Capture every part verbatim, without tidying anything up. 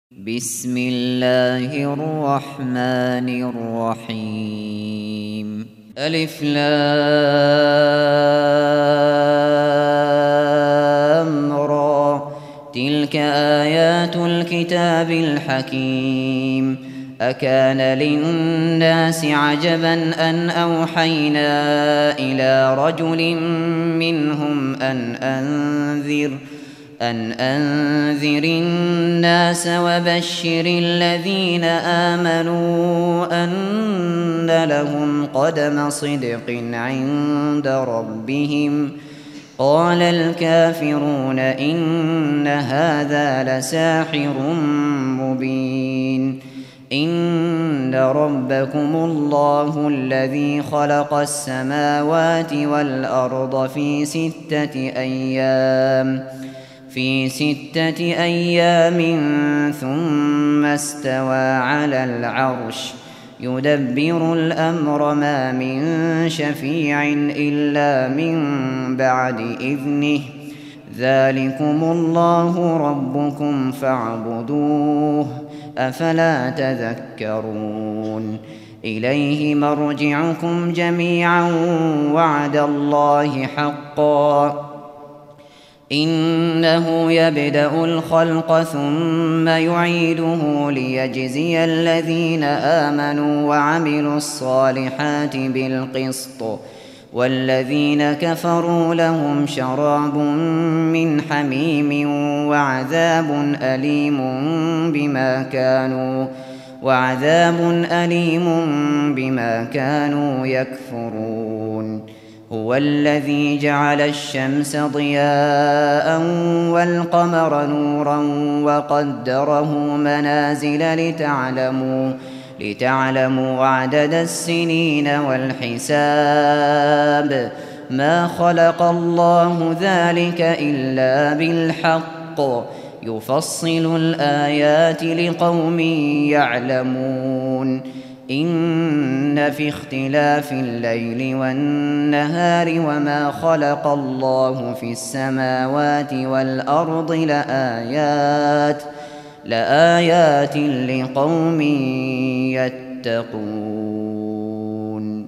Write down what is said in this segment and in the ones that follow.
بسم الله الرحمن الرحيم ألف لام را تلك آيات الكتاب الحكيم أكان للناس عجبا أن أوحينا إلى رجل منهم أن أنذر أن أنذر الناس وبشر الذين آمنوا أن لهم قدم صدق عند ربهم قال الكافرون إن هذا لساحر مبين إن ربكم الله الذي خلق السماوات والأرض في ستة أيام في ستة أيام ثم استوى على العرش يدبر الأمر ما من شفيع إلا من بعد إذنه ذلكم الله ربكم فاعبدوه أفلا تذكرون إليه مرجعكم جميعا وعد الله حقا إنه يبدأ الخلق ثم يعيده ليجزي الذين آمنوا وعملوا الصالحات بالقسط والذين كفروا لهم شراب من حميم وعذاب أليم بما كانوا وعذاب أليم بما كانوا يكفرون هو الذي جعل الشمس ضياء والقمر نورا وقدره منازل لتعلموا لتعلموا عدد السنين والحساب ما خلق الله ذلك إلا بالحق يفصل الآيات لقوم يعلمون إن في اختلاف الليل والنهار وما خلق الله في السماوات والأرض لآيات لآيات لقوم يتقون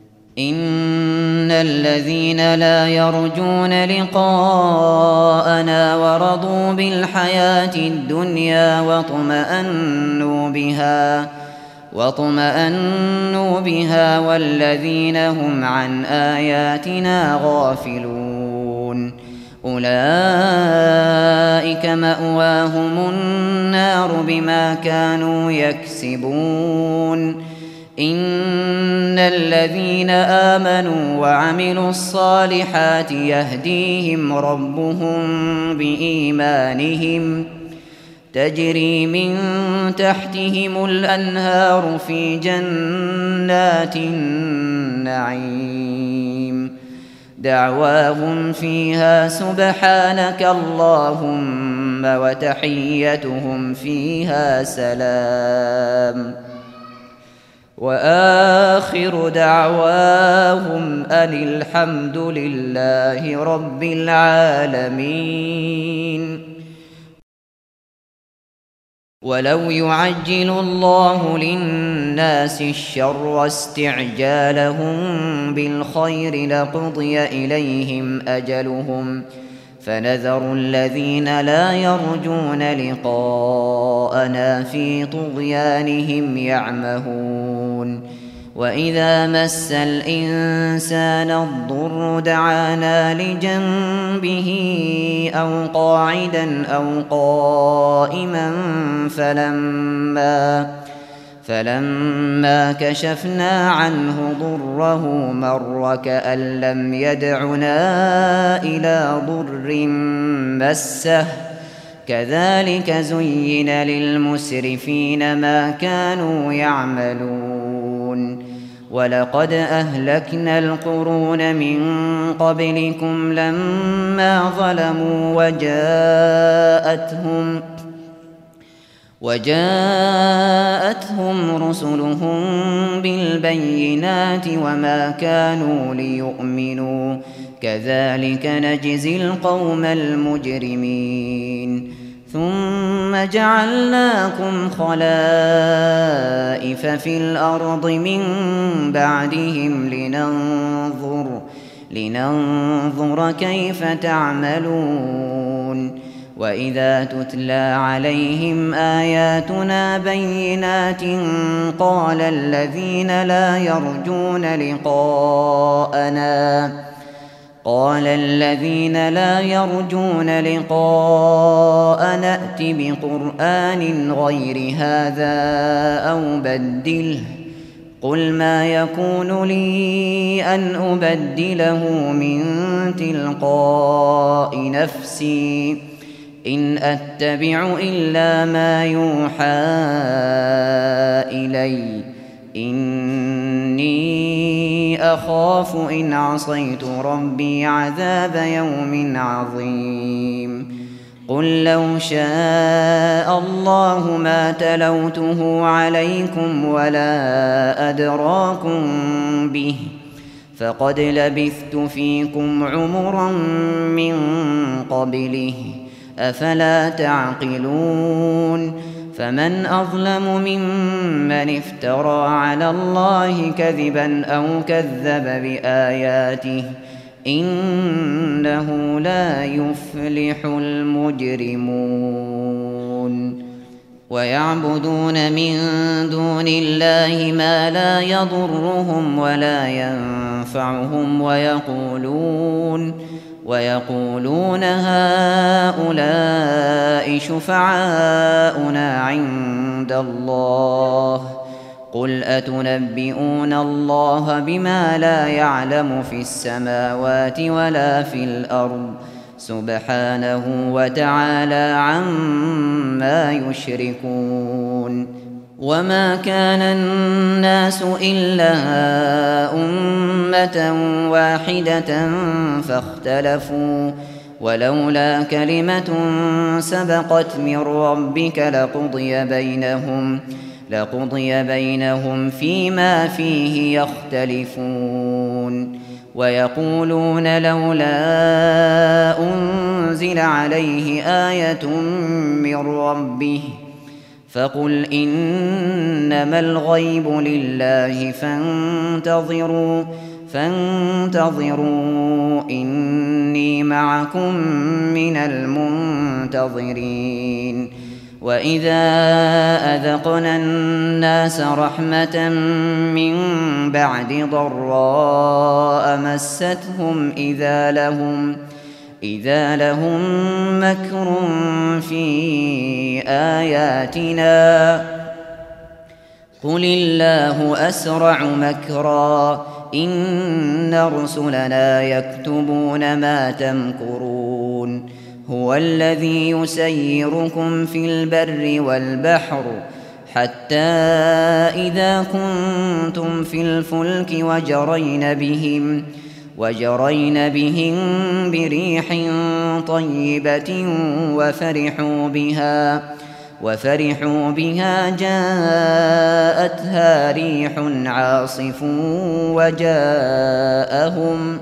إن الذين لا يرجون لقاءنا ورضوا بالحياة الدنيا واطمأنوا بها واطمأنوا بها والذين هم عن آياتنا غافلون أولئك مأواهم النار بما كانوا يكسبون إن الذين آمنوا وعملوا الصالحات يهديهم ربهم بإيمانهم تجري من تحتهم الأنهار في جنات النعيم دعواهم فيها سبحانك اللهم وتحيتهم فيها سلام وآخر دعواهم أن الحمد لله رب العالمين ولو يعجل الله للناس الشر استعجالهم بالخير لقضي إليهم أجلهم فنذر الذين لا يرجون لقاءنا في طغيانهم يعمهون وإذا مس الإنسان الضر دعانا لجنبه أو قاعدا أو قائما فلما فلما كشفنا عنه ضره مر كأن لم يدعنا إلى ضر مسه كذلك زين للمسرفين ما كانوا يعملون ولقد أهلكنا القرون من قبلكم لما ظلموا وجاءتهم وجاءتهم رسلهم بالبينات وما كانوا ليؤمنوا كذلك نجزي القوم المجرمين ثم جعلناكم خلائف في الأرض من بعدهم لننظر, لننظر كيف تعملون. وإذا تتلى عليهم آياتنا بينات قال الذين لا يرجون لقاءنا قال الذين لا يرجون لقاءنا ائت بقرآن غير هذا أو بدله قل ما يكون لي أن أبدله من تلقاء نفسي إن أتبع إلا ما يوحى إلي إني أخاف إن عصيت ربي عذاب يوم عظيم. قل لو شاء الله ما تلوته عليكم ولا أدراكم به فقد لبثت فيكم عمرا من قبله أفلا تعقلون. فمن أظلم ممن افترى على الله كذبا أو كذب بآياته إنه لا يفلح المجرمون. ويعبدون من دون الله ما لا يضرهم ولا ينفعهم ويقولون ويقولون هؤلاء شفعاؤنا عند الله قل أتنبئون الله بما لا يعلم في السماوات ولا في الأرض سبحانه وتعالى عما يشركون. وما كان الناس إلا أمة واحدة فاختلفوا ولولا كلمة سبقت من ربك لقضي بينهم لقضي بينهم فيما فيه يختلفون. ويقولون لولا أنزل عليه آية من ربه فقل إنما الغيب لله فانتظروا فانتظروا إني معكم من المنتظرين. وإذا أذقنا الناس رحمة من بعد ضراء مستهم إذا لهم إذا لهم مكر في آياتنا قل الله أسرع مكرا إن رسلنا يكتبون ما تمكرون. هو الذي يسيركم في البر والبحر حتى إذا كنتم في الفلك وجرين بهم وجرين بهم بريح طيبة وفرحوا بها وفرحوا بها جاءتها ريح عاصف وجاءهم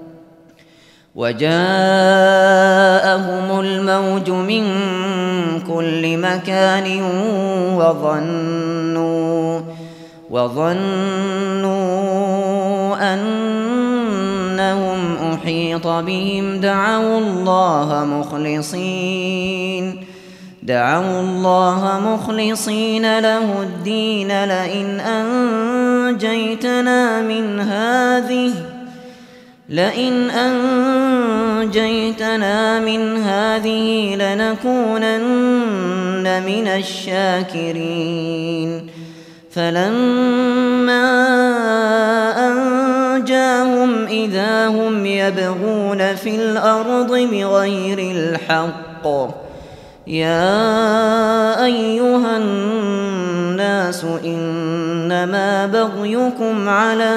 وجاءهم الموج من كل مكان وظنوا وظنوا أنهم أحيط بهم دعوا الله مخلصين دعوا الله مخلصين له الدين لئن أنجيتنا من هذه لئن أنجيتنا من هذه لنكونن من الشاكرين. فلما أنجاهم إذا هم يبغون في الأرض بغير الحق يا أيها الناس إنما بغيكم على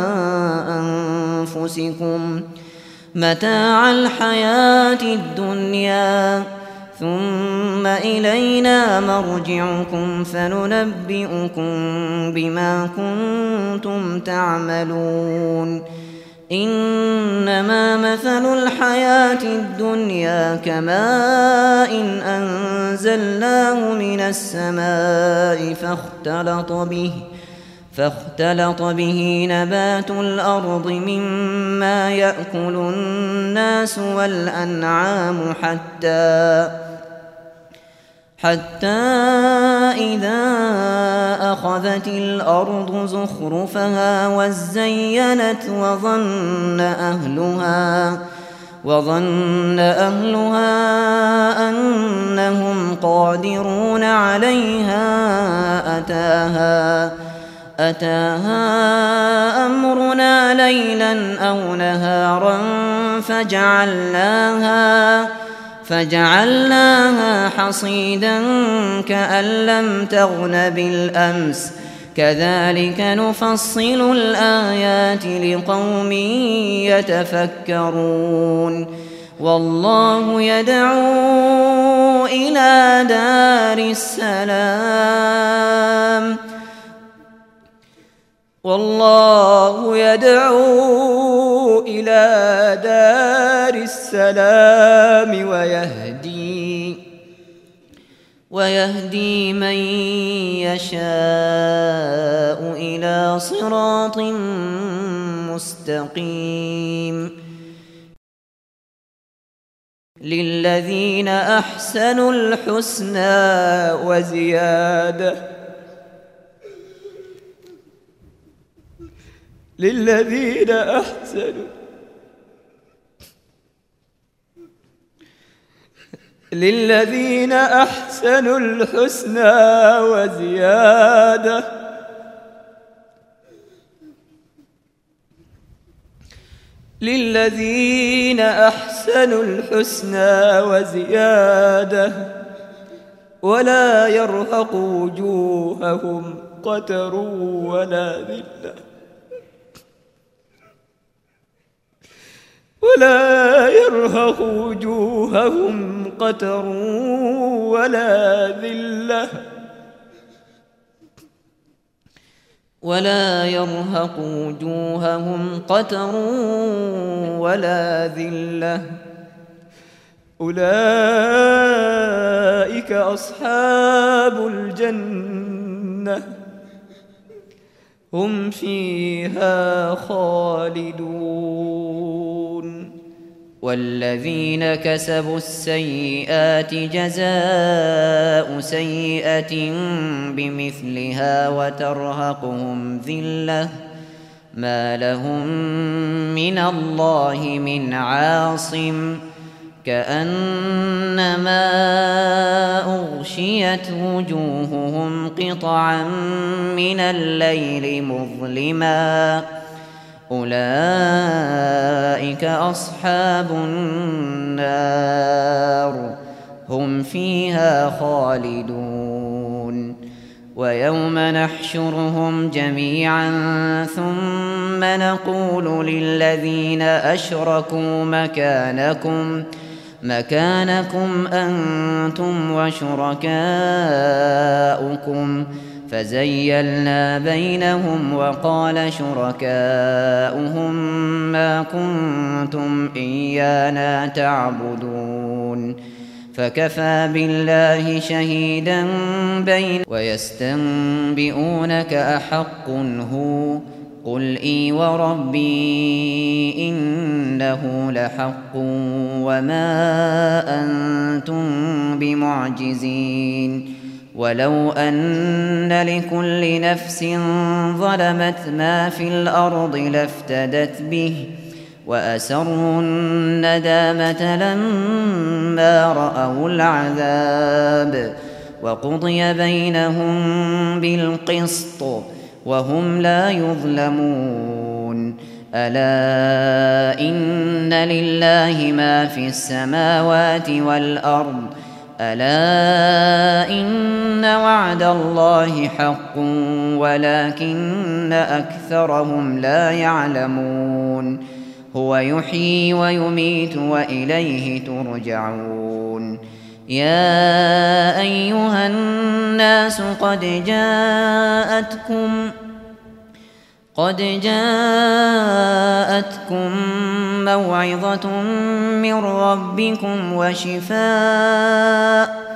أنفسكم متاع الحياة الدنيا ثم إلينا مرجعكم فننبئكم بما كنتم تعملون. إنما مثل الحياة الدنيا كماء أنزلناه من السماء فاختلط به فاختلط به نبات الأرض مما يأكل الناس والأنعام حتى حتى إذا أخذت الأرض زخرفها وزينت وظن أهلها وظن أهلها أنهم قادرون عليها أتاها أتاها أمرنا ليلا أو نهارا فجعلناها فجعلناها حصيدا كأن لم تغن بالأمس كذلك نفصل الآيات لقوم يتفكرون والله يدعو إلى دار السلام والله يدعو إلى دار السلام ويهدي ويهدي من يشاء إلى صراط مستقيم للذين أحسنوا الحسنى وزيادة للذين أحسنوا للذين أحسنوا الحسنى وزيادة للذين أحسنوا الحسنى وزيادة ولا يرهق وجوههم قتر ولا ذلة ولا يرهق وجوههم قتر ولا ذلة ولا يرهق وجوههم قتر ولا ذلة أولئك أصحاب الجنة هم فيها خالدون والذين كسبوا السيئات جزاء سيئة بمثلها وترهقهم ذلة ما لهم من الله من عاصم كأنما أغشيت وجوههم قطعا من الليل مظلما أولئك أصحاب النار هم فيها خالدون ويوم نحشرهم جميعا ثم نقول للذين أشركوا مكانكم مكانكم أنتم وشركاؤكم فزيلنا بينهم وقال شركاؤهم ما كنتم إيانا تعبدون فكفى بالله شهيدا بين ويستنبئونك أحق هو قل إي وربي إنه لحق وما أنتم بمعجزين ولو أن لكل نفس ظلمت ما في الأرض لافتدت به وأسروا الندامة لما رأوا العذاب وقضي بينهم بالقسط وهم لا يظلمون ألا إن لله ما في السماوات والأرض ألا إن وعد الله حق ولكن أكثرهم لا يعلمون هو يحيي ويميت وإليه ترجعون يا أيها الناس قد جاءتكم قد جاءتكم موعظة من ربكم وشفاء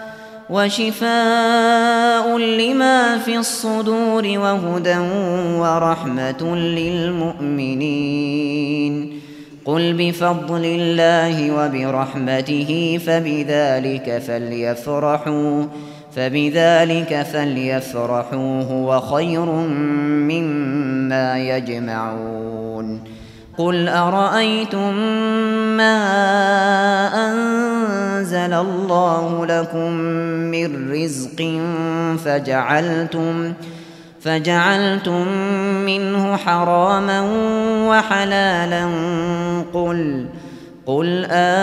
وشفاء لما في الصدور وهدى ورحمة للمؤمنين. قل بفضل الله وبرحمته فبذلك فليفرحوا فبذلك فليفرحوا هو خير مما يجمعون. قل أرأيتم ما أنزل الله لكم من رزق فجعلتم فجعلتم منه حراما وحلالا قل قل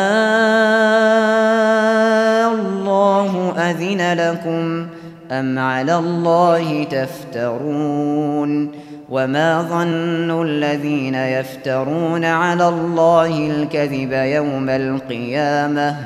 آه الله أذن لكم أم على الله تفترون. وما ظن الذين يفترون على الله الكذب يوم القيامة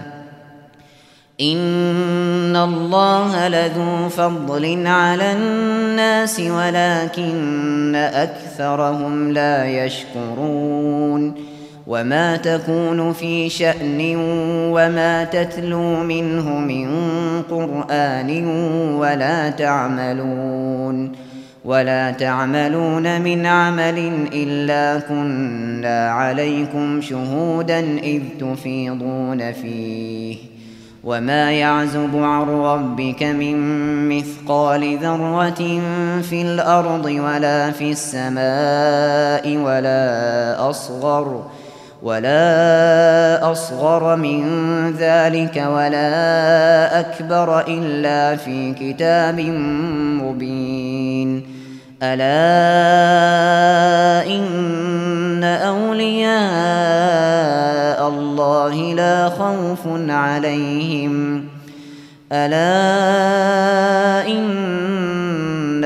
إن الله لذو فضل على الناس ولكن أكثرهم لا يشكرون. وما تكون في شأن وما تتلو منه من قرآن ولا تعملون ولا تعملون من عمل إلا كنا عليكم شهودا إذ تفيضون فيه. وما يعزب عن ربك من مثقال ذرة في الأرض ولا في السماء ولا أصغر ولا أصغر من ذلك ولا أكبر إلا في كتاب مبين. ألا إن أولياء الله لا خوف عليهم ألا إن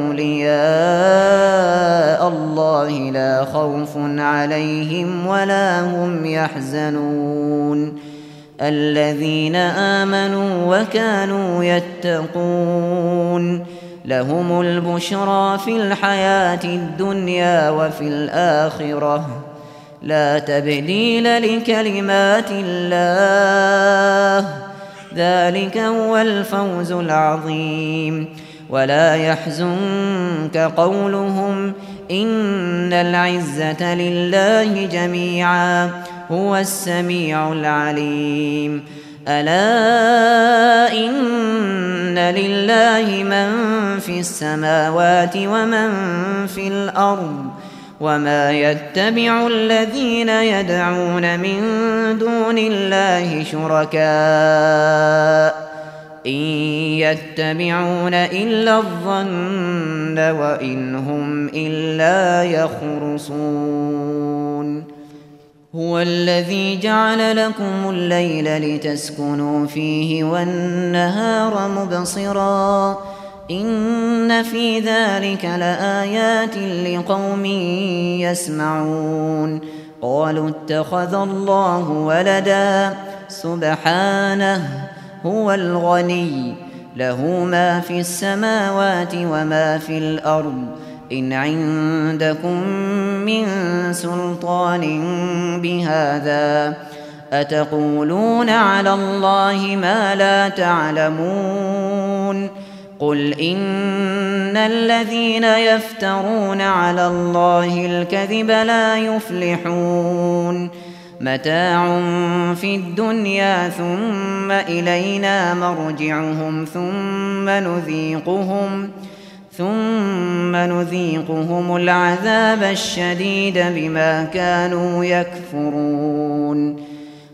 أولياء الله لا خوف عليهم ولا هم يحزنون. الذين آمنوا وكانوا يتقون لهم البشرى في الحياة الدنيا وفي الآخرة لا تبديل لكلمات الله ذلك هو الفوز العظيم. ولا يحزنك قولهم إن العزة لله جميعا هو السميع العليم. ألا إن لله من في السماوات ومن في الأرض وما يتبع الذين يدعون من دون الله شركاء إن يتبعون إلا الظن وإن هم إلا يخرصون. هو الذي جعل لكم الليل لتسكنوا فيه والنهار مبصرا إن في ذلك لآيات لقوم يسمعون. قالوا اتخذ الله ولدا سبحانه هو الغني له ما في السماوات وما في الأرض إن عندكم من سلطان بهذا أتقولون على الله ما لا تعلمون. قل إن الذين يفترون على الله الكذب لا يفلحون. متاع في الدنيا ثم إلينا مرجعهم ثم نذيقهم ثم نذيقهم العذاب الشديد بما كانوا يكفرون.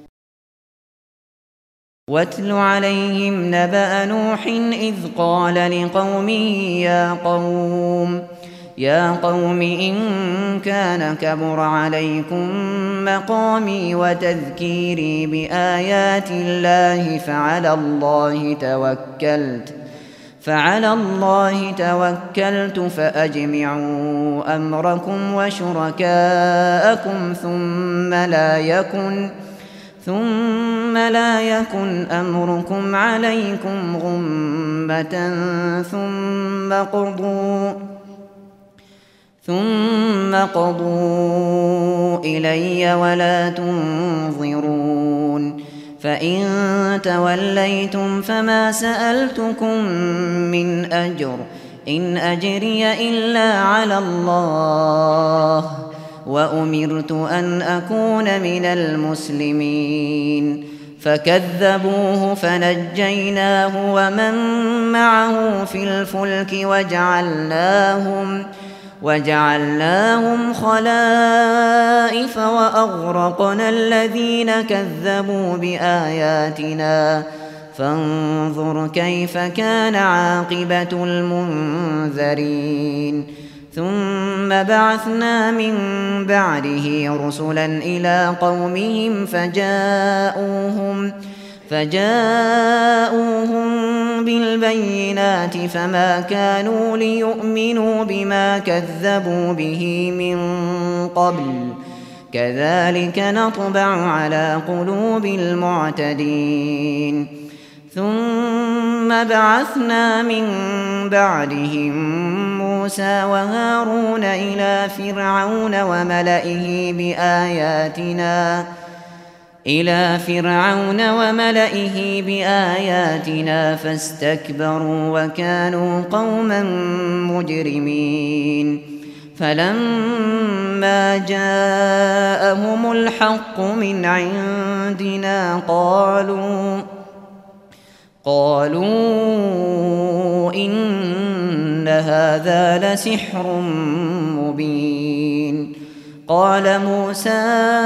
واتل عليهم نبأ نوح إذ قال لقومه يا قوم يا قوم إن كان كبر عليكم مقامي وتذكيري بآيات الله فعلى الله توكلت فعلى الله توكلت فأجمعوا أمركم وشركاءكم ثم لا يكن ثم لا يكن أمركم عليكم غمة ثم قضوا ثم قضوا إلي ولا تنظرون فإن توليتم فما سألتكم من أجر إن أجري إلا على الله وأمرت أن أكون من المسلمين فكذبوه فنجيناه ومن معه في الفلك وجعلناهم وجعلناهم خلائف وأغرقنا الذين كذبوا بآياتنا فانظر كيف كان عاقبة المنذرين ثم بعثنا من بعده رسلا إلى قومهم فجاءوهم فجاءوهم بالبينات فما كانوا ليؤمنوا بما كذبوا به من قبل كذلك نطبع على قلوب المعتدين ثم بعثنا من بعدهم موسى وهارون إلى فرعون وملئه بآياتنا إلى فرعون وملئه بآياتنا فاستكبروا وكانوا قوما مجرمين فلما جاءهم الحق من عندنا قالوا قالوا إن هذا لسحر مبين قال موسى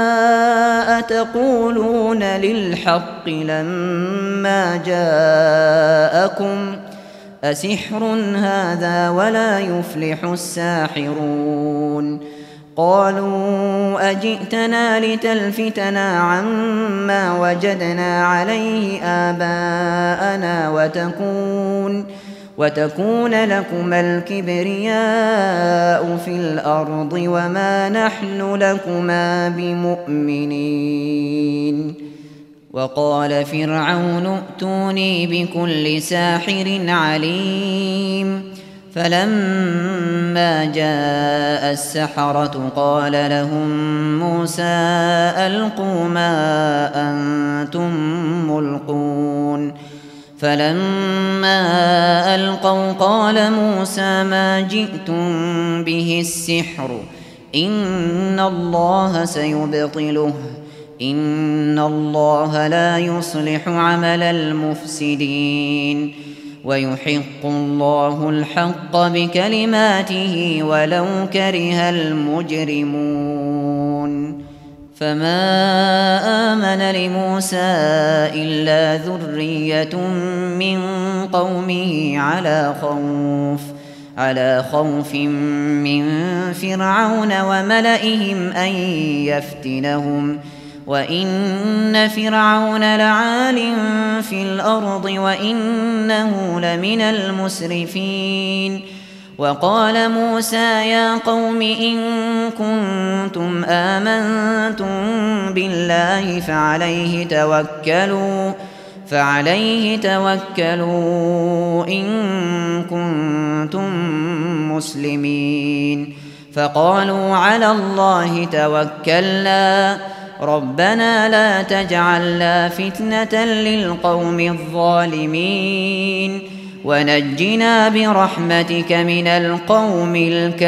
أتقولون للحق لما جاءكم أسحر هذا ولا يفلح الساحرون قالوا أجئتنا لتلفتنا عما وجدنا عليه آباءنا وتكون وتكون لكما الكبرياء في الأرض وما نحن لكما بمؤمنين وقال فرعون ائتوني بكل ساحر عليم فلما جاء السحرة قال لهم موسى ألقوا ما أنتم ملقون فلما ألقوا قال موسى ما جئتم به السحر إن الله سيبطله إن الله لا يصلح عمل المفسدين ويحق الله الحق بكلماته ولو كره المجرمون فما آمن لموسى إلا ذرية من قومه على خوف على خوف من فرعون وملئهم أن يفتنهم وإن فرعون لعال في الأرض وإنه لمن المسرفين وقال موسى يا قوم إن كنتم آمنتم بالله فعليه توكلوا فعليه توكلوا إن كنتم مسلمين فقالوا على الله توكلنا ربنا لا تجعلنا فتنة للقوم الظالمين ونجنا برحمتك من القوم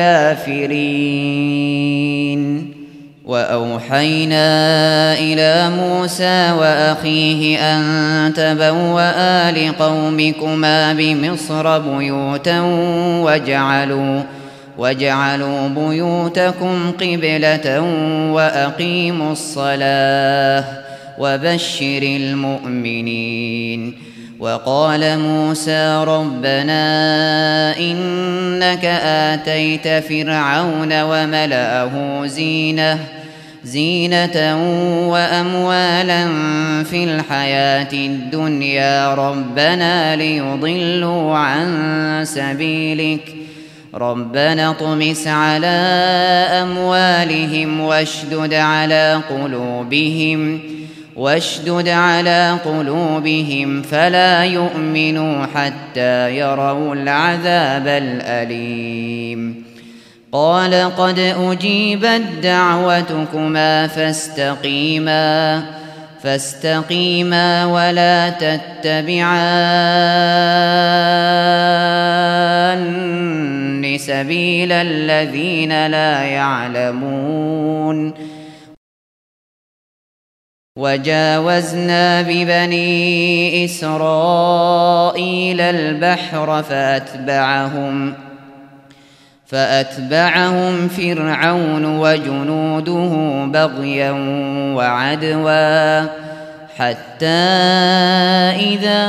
الكافرين وأوحينا إلى موسى وأخيه أن تبوأ لقومكما بمصر بيوتا وجعلوا وَاجْعَلُوا بُيُوتَكُمْ قِبْلَةً وَأَقِيمُوا الصَّلَاةَ وَبَشِّرِ الْمُؤْمِنِينَ وَقَالَ مُوسَى رَبَّنَا إِنَّكَ آتَيْتَ فِرْعَوْنَ وَمَلَأَهُ زِينَةً زينة وأموالا في الحياة الدنيا ربنا ليضلوا عن سبيلك ربنا اطمس على أموالهم واشدد على قلوبهم واشدد على قلوبهم فلا يؤمنوا حتى يروا العذاب الأليم قال قد أجيبت دعوتكما فاستقيما فاستقيما ولا تتبعان سبيل الذين لا يعلمون وجاوزنا ببني إسرائيل البحر فأتبعهم فأتبعهم فرعون وجنوده بغيا وعدوا حتى إذا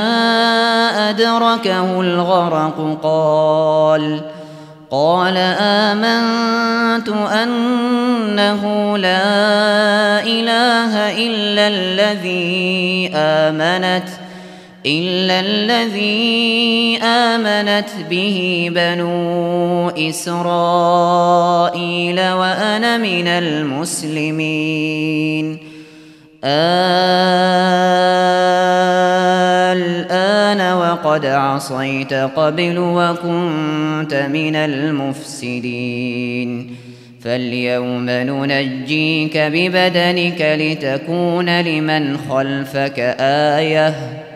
أدركه الغرق قال قال آمنت أنه لا إله إلا الذي آمنت إلا الذي آمنت به بنو إسرائيل وأنا من المسلمين الآن وقد عصيت قبل وكنت من المفسدين فاليوم ننجيك ببدنك لتكون لمن خلفك آية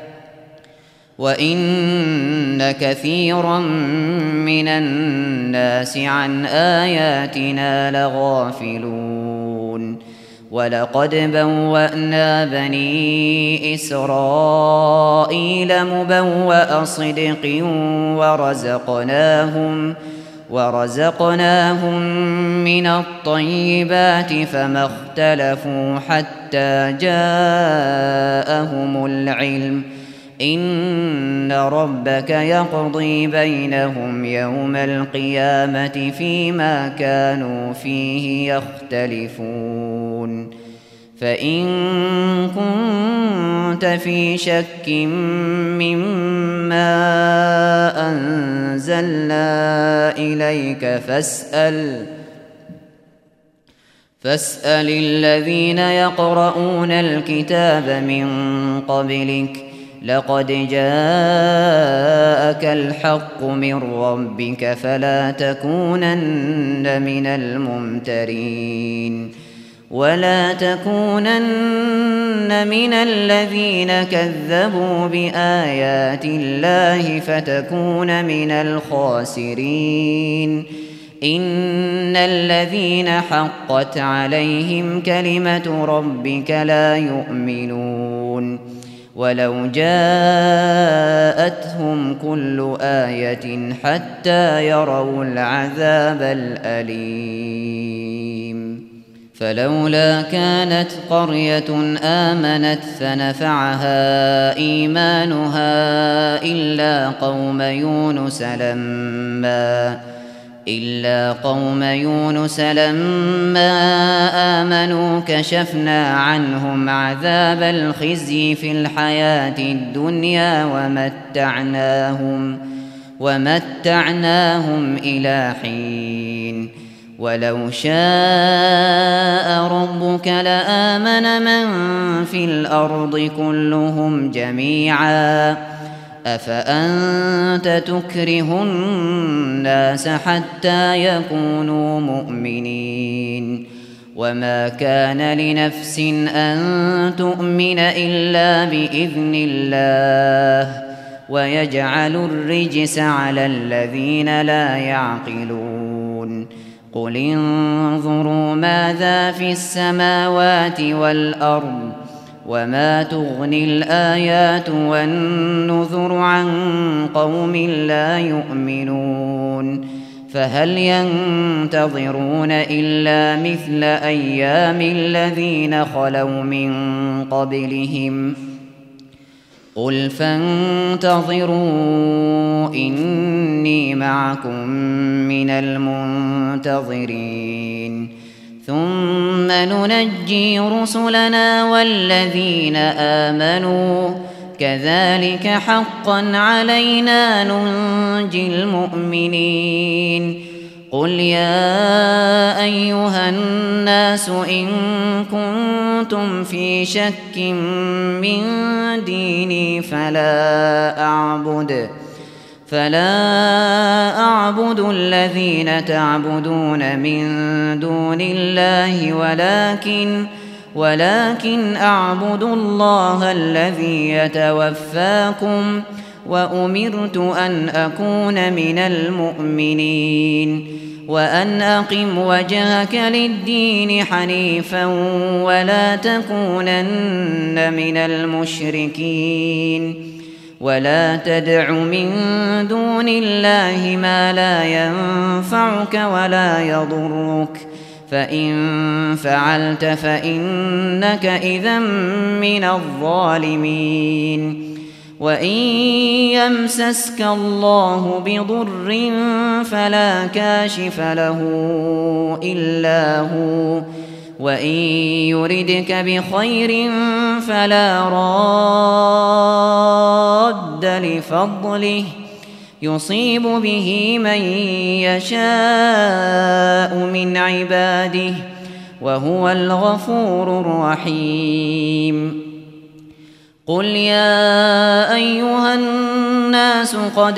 وإن كثيرا من الناس عن آياتنا لغافلون ولقد بوأنا بني إسرائيل مبوأ صدق ورزقناهم ورزقناهم من الطيبات فما اختلفوا حتى جاءهم العلم إن ربك يقضي بينهم يوم القيامة فيما كانوا فيه يختلفون فإن كنت في شك مما أنزلنا إليك فاسأل فاسأل الذين يقرؤون الكتاب من قبلك لقد جاءك الحق من ربك فلا تكونن من الممترين ولا تكونن من الذين كذبوا بآيات الله فتكون من الخاسرين إن الذين حقت عليهم كلمة ربك لا يؤمنون ولو جاءتهم كل آية حتى يروا العذاب الأليم فلولا كانت قرية آمنت فنفعها إيمانها إلا قوم يونس لما إلا قوم يونس لما آمنوا كشفنا عنهم عذاب الخزي في الحياة الدنيا ومتعناهم ومتعناهم إلى حين ولو شاء ربك لآمن من في الأرض كلهم جميعا أفأنت تكره الناس حتى يكونوا مؤمنين وما كان لنفس أن تؤمن إلا بإذن الله ويجعل الرجس على الذين لا يعقلون قل انظروا ماذا في السماوات والأرض وما تغني الآيات والنذر عن قوم لا يؤمنون فهل ينتظرون إلا مثل أيام الذين خلوا من قبلهم قل فانتظروا إني معكم من المنتظرين ثم ننجي رسلنا والذين آمنوا كذلك حقا علينا ننجي المؤمنين قل يا أيها الناس إن كنتم في شك من ديني فلا أعبد فلا أعبد الذين تعبدون من دون الله ولكن ولكن أعبد الله الذي يتوفاكم وأمرت أن أكون من المؤمنين وأن أقم وجهك للدين حنيفا ولا تكونن من المشركين ولا تدع من دون الله ما لا ينفعك ولا يضرك فإن فعلت فإنك إذا من الظالمين وإن يمسسك الله بضر فلا كاشف له إلا هو وإن يردك بخير فلا راد لفضله يصيب به من يشاء من عباده وهو الغفور الرحيم قل يا أيها الناس قد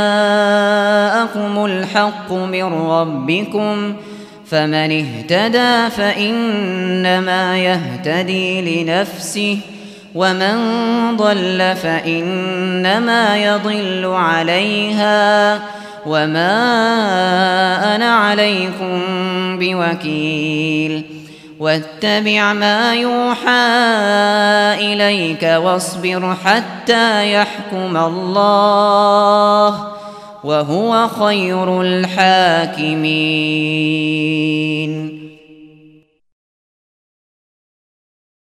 جاءكم الحق من ربكم فمن اهتدى فإنما يهتدي لنفسه ومن ضل فإنما يضل عليها وما أنا عليكم بوكيل واتبع ما يوحى إليك واصبر حتى يحكم الله وهو خير الحاكمين.